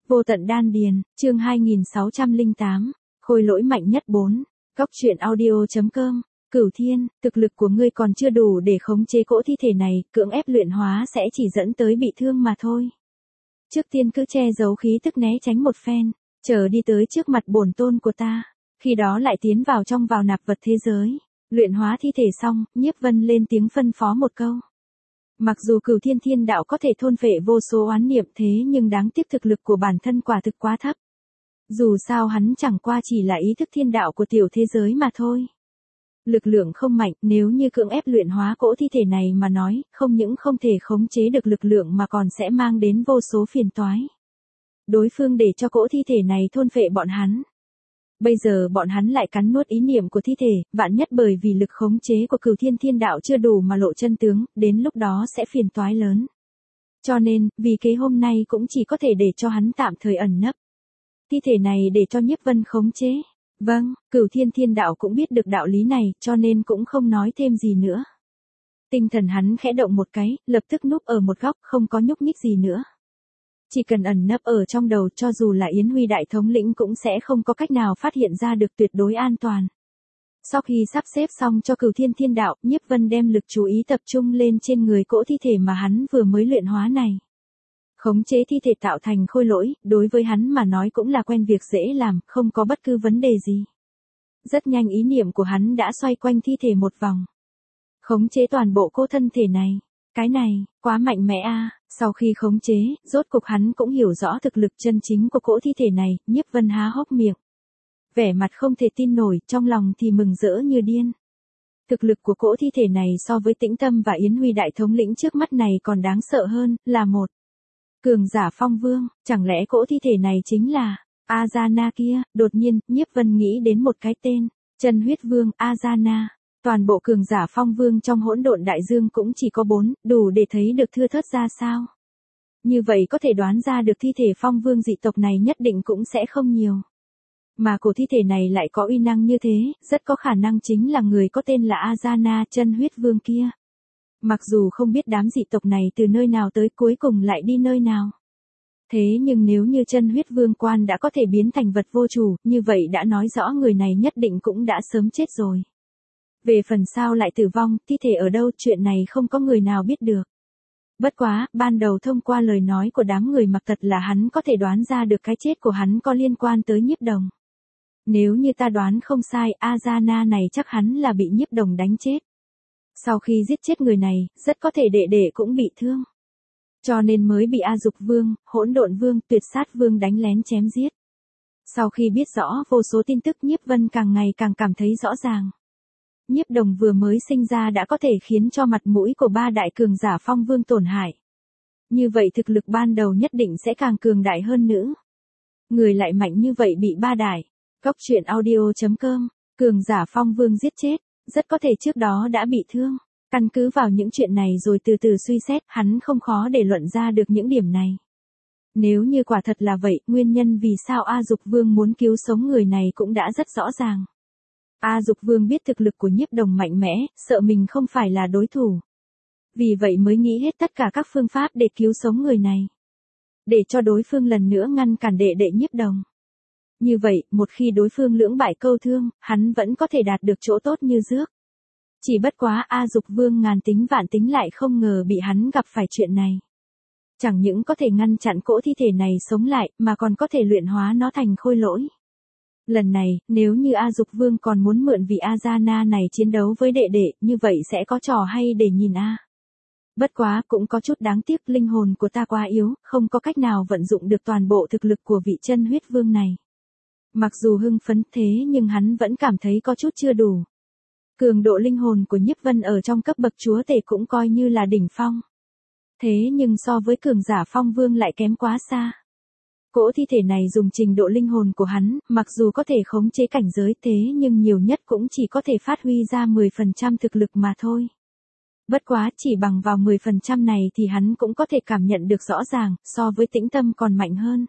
Vô tận đan điền, chương 2608, khôi lỗi mạnh nhất 4, góc truyện audio.com, Cửu Thiên, thực lực của ngươi còn chưa đủ để khống chế cỗ thi thể này, cưỡng ép luyện hóa sẽ chỉ dẫn tới bị thương mà thôi. Trước tiên cứ che giấu khí tức né tránh một phen, chờ đi tới trước mặt bổn tôn của ta, khi đó lại tiến vào trong vào nạp vật thế giới, luyện hóa thi thể xong, Nhiếp Vân lên tiếng phân phó một câu. Mặc dù Cửu Thiên Thiên đạo có thể thôn phệ vô số oán niệm thế nhưng đáng tiếc thực lực của bản thân quả thực quá thấp. Dù sao hắn chẳng qua chỉ là ý thức thiên đạo của tiểu thế giới mà thôi. Lực lượng không mạnh, nếu như cưỡng ép luyện hóa cỗ thi thể này mà nói, không những không thể khống chế được lực lượng mà còn sẽ mang đến vô số phiền toái. Đối phương để cho cỗ thi thể này thôn phệ bọn hắn. Bây giờ bọn hắn lại cắn nuốt ý niệm của thi thể, vạn nhất bởi vì lực khống chế của Cửu Thiên Thiên đạo chưa đủ mà lộ chân tướng, đến lúc đó sẽ phiền toái lớn. Cho nên, vì kế hôm nay cũng chỉ có thể để cho hắn tạm thời ẩn nấp. Thi thể này để cho Nhiếp Vân khống chế. Vâng, Cửu Thiên Thiên đạo cũng biết được đạo lý này, cho nên cũng không nói thêm gì nữa. Tinh thần hắn khẽ động một cái, lập tức núp ở một góc, không có nhúc nhích gì nữa. Chỉ cần ẩn nấp ở trong đầu cho dù là Yến Huy đại thống lĩnh cũng sẽ không có cách nào phát hiện ra được, tuyệt đối an toàn. Sau khi sắp xếp xong cho Cửu Thiên Thiên đạo, Nhiếp Vân đem lực chú ý tập trung lên trên người cỗ thi thể mà hắn vừa mới luyện hóa này. Khống chế thi thể tạo thành khôi lỗi, đối với hắn mà nói cũng là quen việc dễ làm, không có bất cứ vấn đề gì. Rất nhanh ý niệm của hắn đã xoay quanh thi thể một vòng. Khống chế toàn bộ cô thân thể này. Cái này, quá mạnh mẽ a. Sau khi khống chế, rốt cục hắn cũng hiểu rõ thực lực chân chính của cỗ thi thể này, Nhiếp Vân há hốc miệng. Vẻ mặt không thể tin nổi, trong lòng thì mừng rỡ như điên. Thực lực của cỗ thi thể này so với Tĩnh Tâm và Yến Huy đại thống lĩnh trước mắt này còn đáng sợ hơn, là một cường giả phong vương, chẳng lẽ cỗ thi thể này chính là Azana kia? Đột nhiên, Nhiếp Vân nghĩ đến một cái tên, Chân Huyết Vương, Azana. Toàn bộ cường giả phong vương trong hỗn độn đại dương cũng chỉ có 4, đủ để thấy được thưa thớt ra sao. Như vậy có thể đoán ra được thi thể phong vương dị tộc này nhất định cũng sẽ không nhiều. Mà cổ thi thể này lại có uy năng như thế, rất có khả năng chính là người có tên là Azana Chân Huyết Vương kia. Mặc dù không biết đám dị tộc này từ nơi nào tới cuối cùng lại đi nơi nào. Thế nhưng nếu như Chân Huyết Vương quan đã có thể biến thành vật vô chủ, như vậy đã nói rõ người này nhất định cũng đã sớm chết rồi. Về phần sao lại tử vong, thi thể ở đâu, chuyện này không có người nào biết được. Bất quá, ban đầu thông qua lời nói của đám người Mặc Tật là hắn có thể đoán ra được cái chết của hắn có liên quan tới Nhiếp Đồng. Nếu như ta đoán không sai, Azana này chắc hắn là bị Nhiếp Đồng đánh chết. Sau khi giết chết người này, rất có thể đệ đệ cũng bị thương. Cho nên mới bị A Dục Vương, Hỗn Độn Vương, Tuyệt Sát Vương đánh lén chém giết. Sau khi biết rõ vô số tin tức, Nhiếp Vân càng ngày càng cảm thấy rõ ràng. Nhiếp Đồng vừa mới sinh ra đã có thể khiến cho mặt mũi của 3 đại cường giả phong vương tổn hại. Như vậy thực lực ban đầu nhất định sẽ càng cường đại hơn nữa. Người lại mạnh như vậy bị 3 đại. Góc truyện audio.com, cường giả phong vương giết chết, rất có thể trước đó đã bị thương. Căn cứ vào những chuyện này rồi từ từ suy xét, hắn không khó để luận ra được những điểm này. Nếu như quả thật là vậy, nguyên nhân vì sao A Dục Vương muốn cứu sống người này cũng đã rất rõ ràng. A Dục Vương biết thực lực của Nhiếp Đồng mạnh mẽ, sợ mình không phải là đối thủ. Vì vậy mới nghĩ hết tất cả các phương pháp để cứu sống người này. Để cho đối phương lần nữa ngăn cản đệ đệ Nhiếp Đồng. Như vậy, một khi đối phương lưỡng bại câu thương, hắn vẫn có thể đạt được chỗ tốt như rước. Chỉ bất quá A Dục Vương ngàn tính vạn tính lại không ngờ bị hắn gặp phải chuyện này. Chẳng những có thể ngăn chặn cỗ thi thể này sống lại, mà còn có thể luyện hóa nó thành khôi lỗi. Lần này, nếu như A Dục Vương còn muốn mượn vị Azana này chiến đấu với đệ đệ, như vậy sẽ có trò hay để nhìn a. Bất quá, cũng có chút đáng tiếc, linh hồn của ta quá yếu, không có cách nào vận dụng được toàn bộ thực lực của vị Chân Huyết Vương này. Mặc dù hưng phấn thế nhưng hắn vẫn cảm thấy có chút chưa đủ. Cường độ linh hồn của Nhiếp Vân ở trong cấp bậc chúa tể cũng coi như là đỉnh phong. Thế nhưng so với cường giả phong vương lại kém quá xa. Cỗ thi thể này dùng trình độ linh hồn của hắn, mặc dù có thể khống chế cảnh giới thế nhưng nhiều nhất cũng chỉ có thể phát huy ra 10% thực lực mà thôi. Bất quá chỉ bằng vào 10% này thì hắn cũng có thể cảm nhận được rõ ràng, so với Tĩnh Tâm còn mạnh hơn.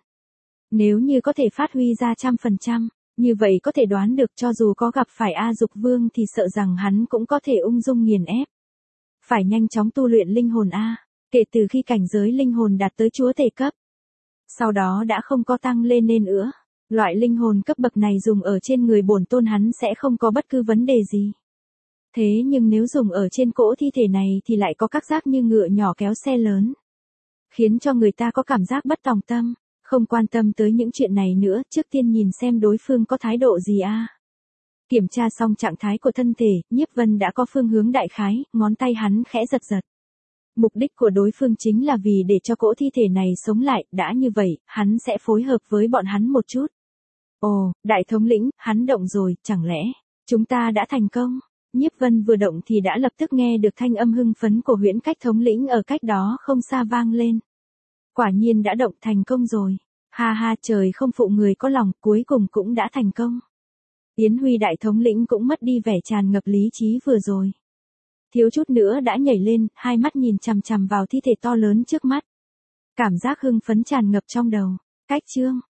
Nếu như có thể phát huy ra 100%, như vậy có thể đoán được cho dù có gặp phải A Dục Vương thì sợ rằng hắn cũng có thể ung dung nghiền ép. Phải nhanh chóng tu luyện linh hồn A, kể từ khi cảnh giới linh hồn đạt tới chúa tể cấp. Sau đó đã không có tăng lên nên nữa. Loại linh hồn cấp bậc này dùng ở trên người bổn tôn hắn sẽ không có bất cứ vấn đề gì. Thế nhưng nếu dùng ở trên cỗ thi thể này thì lại có các giác như ngựa nhỏ kéo xe lớn. Khiến cho người ta có cảm giác bất tòng tâm, không quan tâm tới những chuyện này nữa, trước tiên nhìn xem đối phương có thái độ gì a. Kiểm tra xong trạng thái của thân thể, Nhiếp Vân đã có phương hướng đại khái, ngón tay hắn khẽ giật giật. Mục đích của đối phương chính là vì để cho cỗ thi thể này sống lại, đã như vậy, hắn sẽ phối hợp với bọn hắn một chút. Ồ, đại thống lĩnh, hắn động rồi, chẳng lẽ, chúng ta đã thành công? Nhiếp Vân vừa động thì đã lập tức nghe được thanh âm hưng phấn của Huyễn Cách thống lĩnh ở cách đó không xa vang lên. Quả nhiên đã động thành công rồi. Ha ha, trời không phụ người có lòng, cuối cùng cũng đã thành công. Yến Huy đại thống lĩnh cũng mất đi vẻ tràn ngập lý trí vừa rồi. Thiếu chút nữa đã nhảy lên, hai mắt nhìn chằm chằm vào thi thể to lớn trước mắt. Cảm giác hưng phấn tràn ngập trong đầu. Cách chương